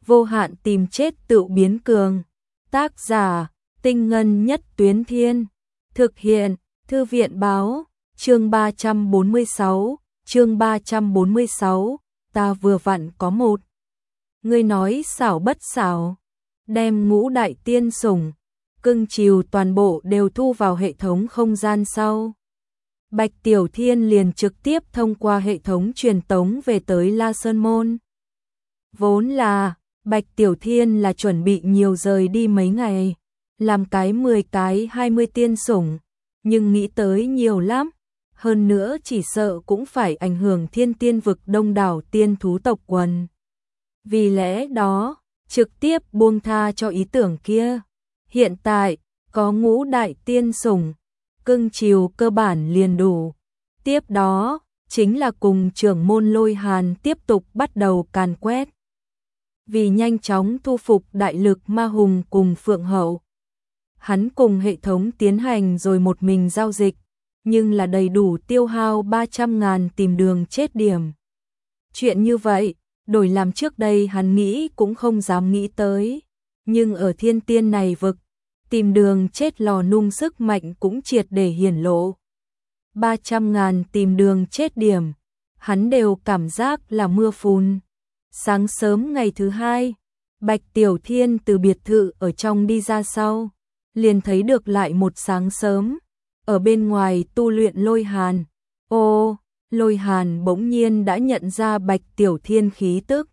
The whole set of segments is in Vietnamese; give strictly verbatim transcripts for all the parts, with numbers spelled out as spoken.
vô hạn tìm chết tự biến cường. Tác giả, Tinh Ngân Nhất Tuyến Thiên. Thực hiện, Thư viện báo, chương ba trăm bốn mươi sáu, chương ba trăm bốn mươi sáu, ta vừa vặn có một. Ngươi nói xảo bất xảo, đem ngũ đại tiên sủng, cưng chiều toàn bộ đều thu vào hệ thống không gian sau. Bạch Tiểu Thiên liền trực tiếp thông qua hệ thống truyền tống về tới La Sơn Môn. Vốn là, Bạch Tiểu Thiên là chuẩn bị nhiều rời đi mấy ngày, làm cái mười cái hai mươi tiên sủng, nhưng nghĩ tới nhiều lắm, hơn nữa chỉ sợ cũng phải ảnh hưởng thiên tiên vực đông đảo tiên thú tộc quần. Vì lẽ đó, trực tiếp buông tha cho ý tưởng kia. Hiện tại, có ngũ đại tiên sủng, cưng chiều cơ bản liền đủ. Tiếp đó, chính là cùng trưởng môn Lôi Hàn tiếp tục bắt đầu càn quét. Vì nhanh chóng thu phục đại lực ma hùng cùng Phượng Hậu, hắn cùng hệ thống tiến hành rồi một mình giao dịch, nhưng là đầy đủ tiêu hao ba trăm ngàn tìm đường chết điểm. Chuyện như vậy, đổi làm trước đây hắn nghĩ cũng không dám nghĩ tới, nhưng ở thiên tiên này vực, tìm đường chết lò nung sức mạnh cũng triệt để hiển lộ. ba trăm ngàn tìm đường chết điểm, hắn đều cảm giác là mưa phùn. Sáng sớm ngày thứ hai, Bạch Tiểu Thiên từ biệt thự ở trong đi ra sau, liền thấy được lại một sáng sớm, ở bên ngoài tu luyện Lôi Hàn. Ô, Lôi Hàn bỗng nhiên đã nhận ra Bạch Tiểu Thiên khí tức.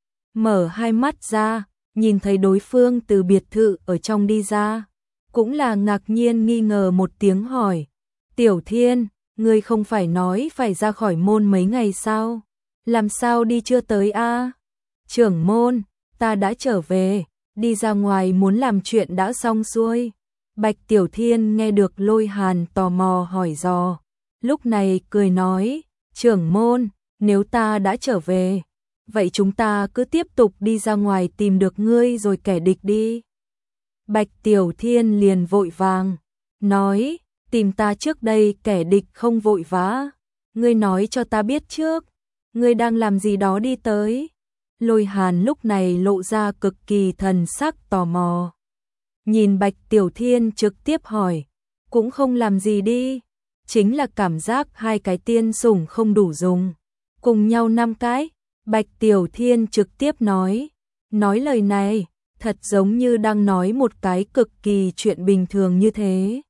Mở hai mắt ra, nhìn thấy đối phương từ biệt thự ở trong đi ra, cũng là ngạc nhiên nghi ngờ một tiếng hỏi. Tiểu Thiên, ngươi không phải nói phải ra khỏi môn mấy ngày sao? Làm sao đi chưa tới a? Trưởng môn, ta đã trở về, đi ra ngoài muốn làm chuyện đã xong xuôi. Bạch Tiểu Thiên nghe được Lôi Hàn tò mò hỏi dò, lúc này cười nói, trưởng môn, nếu ta đã trở về, vậy chúng ta cứ tiếp tục đi ra ngoài tìm được ngươi rồi kẻ địch đi. Bạch Tiểu Thiên liền vội vàng, nói, tìm ta trước đây kẻ địch không vội vã, ngươi nói cho ta biết trước, ngươi đang làm gì đó đi tới. Lôi Hàn lúc này lộ ra cực kỳ thần sắc tò mò. Nhìn Bạch Tiểu Thiên trực tiếp hỏi, cũng không làm gì đi, chính là cảm giác hai cái tiên sủng không đủ dùng, cùng nhau năm cái. Bạch Tiểu Thiên trực tiếp nói, nói lời này, thật giống như đang nói một cái cực kỳ chuyện bình thường như thế.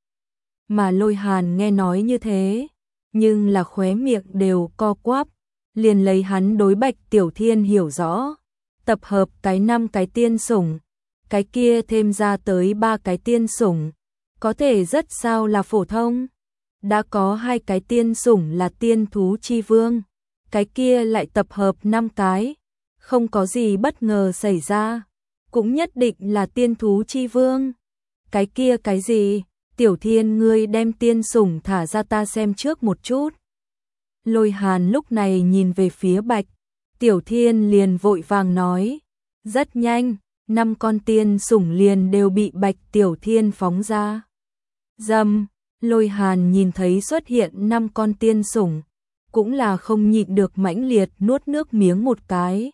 Mà Lôi Hàn nghe nói như thế, nhưng là khóe miệng đều co quắp, liền lấy hắn đối Bạch Tiểu Thiên hiểu rõ, tập hợp cái năm cái tiên sủng, cái kia thêm ra tới ba cái tiên sủng, có thể rất sao là phổ thông. Đã có hai cái tiên sủng là tiên thú chi vương, cái kia lại tập hợp năm cái, không có gì bất ngờ xảy ra, cũng nhất định là tiên thú chi vương. Cái kia cái gì? Tiểu Thiên, ngươi đem tiên sủng thả ra ta xem trước một chút. Lôi Hàn lúc này nhìn về phía Bạch Tiểu Thiên liền vội vàng nói, rất nhanh, năm con tiên sủng liền đều bị Bạch Tiểu Thiên phóng ra. Dầm, Lôi Hàn nhìn thấy xuất hiện năm con tiên sủng, cũng là không nhịn được mãnh liệt nuốt nước miếng một cái.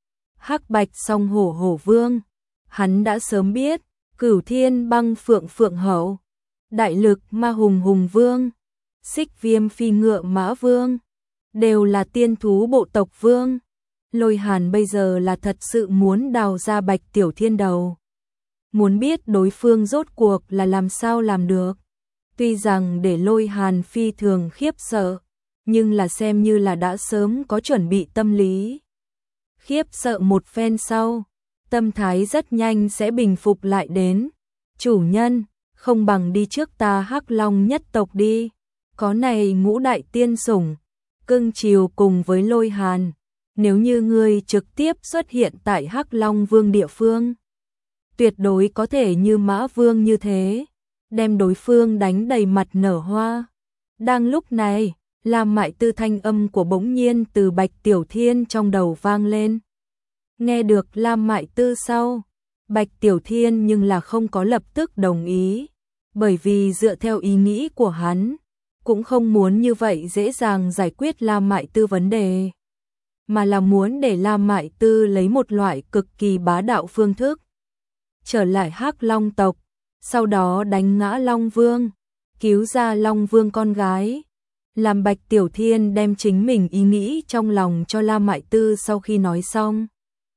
Hắc Bạch Song Hổ Hổ Vương, hắn đã sớm biết, Cửu Thiên Băng Phượng Phượng Hậu, Đại Lực Ma Hùng Hùng Vương, Xích Viêm Phi Ngựa Mã Vương, đều là tiên thú bộ tộc vương. Lôi Hàn bây giờ là thật sự muốn đào ra Bạch Tiểu Thiên đầu, muốn biết đối phương rốt cuộc là làm sao làm được. Tuy rằng để Lôi Hàn phi thường khiếp sợ, nhưng là xem như là đã sớm có chuẩn bị tâm lý. Khiếp sợ một phen sau, tâm thái rất nhanh sẽ bình phục lại đến. Chủ nhân, không bằng đi trước ta Hắc Long nhất tộc đi, có này ngũ đại tiên sủng, cưng chiều cùng với Lôi Hàn, nếu như ngươi trực tiếp xuất hiện tại Hắc Long Vương địa phương, tuyệt đối có thể như Mã Vương như thế, đem đối phương đánh đầy mặt nở hoa. Đang lúc này, Lam Mại Tư thanh âm của bỗng nhiên từ Bạch Tiểu Thiên trong đầu vang lên. Nghe được Lam Mại Tư sau, Bạch Tiểu Thiên nhưng là không có lập tức đồng ý, bởi vì dựa theo ý nghĩ của hắn, cũng không muốn như vậy dễ dàng giải quyết Lam Mại Tư vấn đề. mà là muốn để La Mại Tư lấy một loại cực kỳ bá đạo phương thức trở lại Hắc Long tộc, sau đó đánh ngã Long Vương, cứu ra Long Vương con gái. Làm Bạch Tiểu Thiên đem chính mình ý nghĩ trong lòng cho La Mại Tư sau khi nói xong.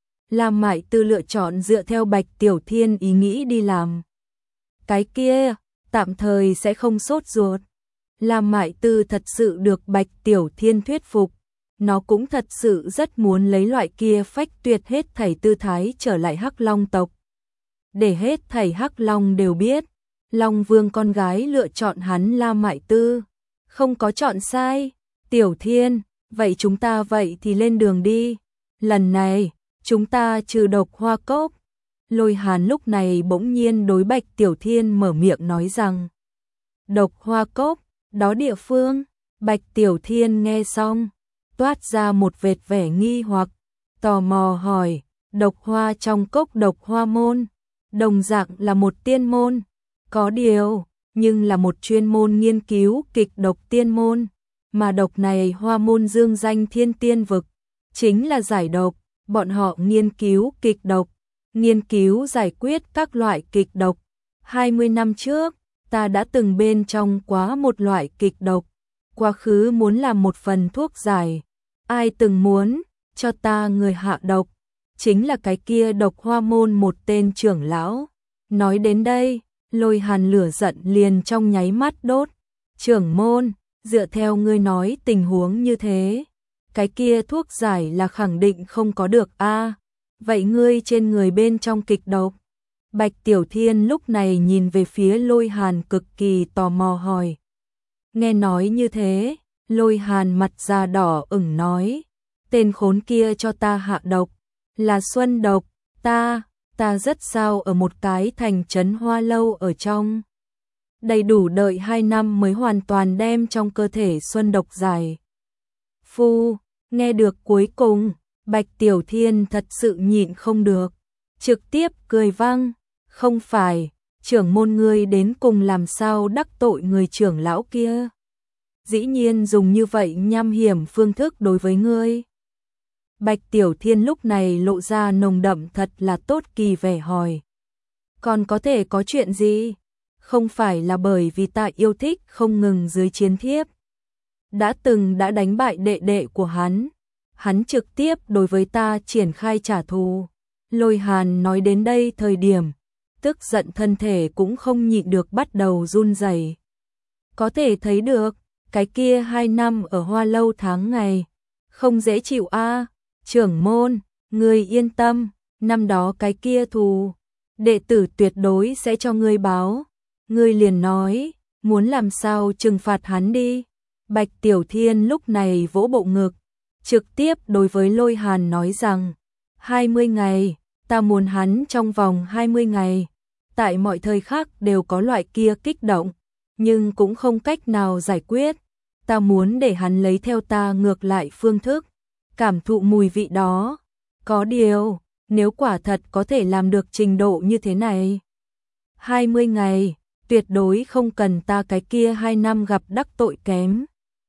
La Mại Tư lựa chọn dựa theo Bạch Tiểu Thiên ý nghĩ đi làm. Cái kia, tạm thời sẽ không sốt ruột. La Mại Tư thật sự được Bạch Tiểu Thiên thuyết phục. Nó cũng thật sự rất muốn lấy loại kia phách tuyệt hết thảy tư thái trở lại Hắc Long tộc. Để hết thảy Hắc Long đều biết, Long Vương con gái lựa chọn hắn La Mại Tư. Không có chọn sai. Tiểu Thiên, vậy chúng ta vậy thì lên đường đi. Lần này, chúng ta trừ độc hoa cốc. Lôi Hàn lúc này bỗng nhiên đối Bạch Tiểu Thiên mở miệng nói rằng. Độc hoa cốc, đó địa phương. Bạch Tiểu Thiên nghe xong, toát ra một vệt vẻ nghi hoặc, tò mò hỏi, độc hoa trong cốc độc hoa môn, đồng dạng là một tiên môn, có điều, nhưng là một chuyên môn nghiên cứu kịch độc tiên môn, mà độc này hoa môn dương danh thiên tiên vực, chính là giải độc, bọn họ nghiên cứu kịch độc, nghiên cứu giải quyết các loại kịch độc. hai mươi năm trước, ta đã từng bên trong quá một loại kịch độc, quá khứ muốn làm một phần thuốc giải. Ai từng muốn cho ta người hạ độc, chính là cái kia độc hoa môn một tên trưởng lão. Nói đến đây, Lôi Hàn lửa giận liền trong nháy mắt đốt. Trưởng môn, dựa theo ngươi nói tình huống như thế, cái kia thuốc giải là khẳng định không có được a. Vậy ngươi trên người bên trong kịch độc? Bạch Tiểu Thiên lúc này nhìn về phía Lôi Hàn cực kỳ tò mò hỏi. Nghe nói như thế, Lôi Hàn mặt da đỏ ửng nói, tên khốn kia cho ta hạ độc, là xuân độc, ta, ta rất sao ở một cái thành trấn Hoa Lâu ở trong. Đầy đủ đợi hai năm mới hoàn toàn đem trong cơ thể xuân độc giải. Phu, nghe được cuối cùng, Bạch Tiểu Thiên thật sự nhịn không được, trực tiếp cười vang, không phải, trưởng môn ngươi đến cùng làm sao đắc tội người trưởng lão kia. Dĩ nhiên dùng như vậy nham hiểm phương thức đối với ngươi. Bạch Tiểu Thiên lúc này lộ ra nồng đậm thật là tốt kỳ vẻ hỏi. Còn có thể có chuyện gì? Không phải là bởi vì ta yêu thích không ngừng dưới chiến thiếp. Đã từng đã đánh bại đệ đệ của hắn. Hắn trực tiếp đối với ta triển khai trả thù. Lôi Hàn nói đến đây thời điểm, tức giận thân thể cũng không nhịn được bắt đầu run rẩy. Có thể thấy được, cái kia hai năm ở Hoa Lâu tháng ngày, không dễ chịu a. À. Trưởng môn, ngươi yên tâm, năm đó cái kia thù, đệ tử tuyệt đối sẽ cho ngươi báo. Ngươi liền nói, muốn làm sao trừng phạt hắn đi. Bạch Tiểu Thiên lúc này vỗ bộ ngực, trực tiếp đối với Lôi Hàn nói rằng, hai mươi ngày, ta muốn hắn trong vòng hai mươi ngày. Tại mọi thời khắc đều có loại kia kích động, nhưng cũng không cách nào giải quyết. Ta muốn để hắn lấy theo ta ngược lại phương thức, cảm thụ mùi vị đó. Có điều, nếu quả thật có thể làm được trình độ như thế này, hai mươi ngày, tuyệt đối không cần ta cái kia hai năm gặp đắc tội kém.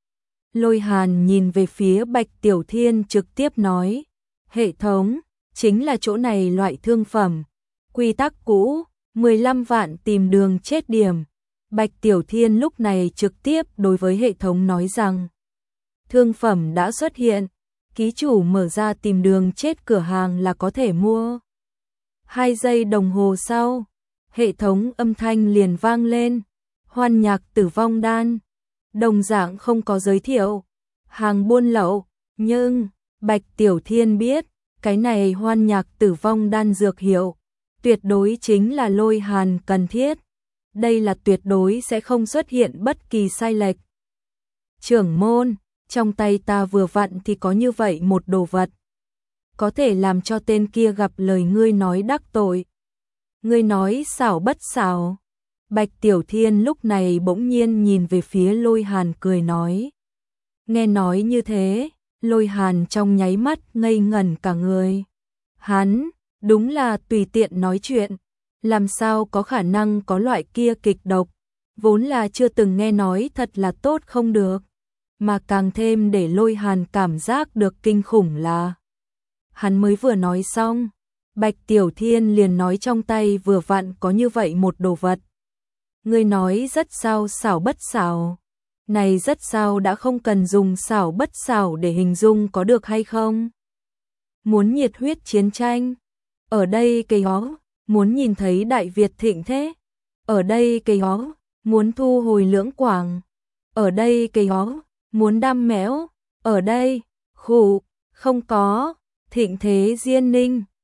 Lôi Hàn nhìn về phía Bạch Tiểu Thiên trực tiếp nói, hệ thống, chính là chỗ này loại thương phẩm, quy tắc cũ, mười lăm vạn tìm đường chết điểm. Bạch Tiểu Thiên lúc này trực tiếp đối với hệ thống nói rằng, thương phẩm đã xuất hiện, ký chủ mở ra tìm đường chết cửa hàng là có thể mua. Hai giây đồng hồ sau, hệ thống âm thanh liền vang lên, hoan nhạc tử vong đan, đồng dạng không có giới thiệu, hàng buôn lậu, nhưng Bạch Tiểu Thiên biết, cái này hoan nhạc tử vong đan dược hiệu, tuyệt đối chính là Lôi Hàn cần thiết. Đây là tuyệt đối sẽ không xuất hiện bất kỳ sai lệch. Trưởng môn, trong tay ta vừa vặn thì có như vậy một đồ vật, có thể làm cho tên kia gặp lời ngươi nói đắc tội. Ngươi nói xảo bất xảo? Bạch Tiểu Thiên lúc này bỗng nhiên nhìn về phía Lôi Hàn cười nói. Nghe nói như thế, Lôi Hàn trong nháy mắt ngây ngẩn cả người. Hắn, đúng là tùy tiện nói chuyện, làm sao có khả năng có loại kia kịch độc, vốn là chưa từng nghe nói thật là tốt không được. mà càng thêm để Lôi Hàn cảm giác được kinh khủng là hắn mới vừa nói xong, Bạch Tiểu Thiên liền nói trong tay vừa vặn có như vậy một đồ vật. Ngươi nói rất sao xảo bất xảo. Này rất sao đã không cần dùng xảo bất xảo để hình dung có được hay không? Muốn nhiệt huyết chiến tranh. Ở đây cây hó, muốn nhìn thấy Đại Việt thịnh thế. Ở đây cây hó, muốn thu hồi lưỡng quảng. Ở đây cây hó, muốn đam mẽo. Ở đây, khủ, không có, thịnh thế diên ninh.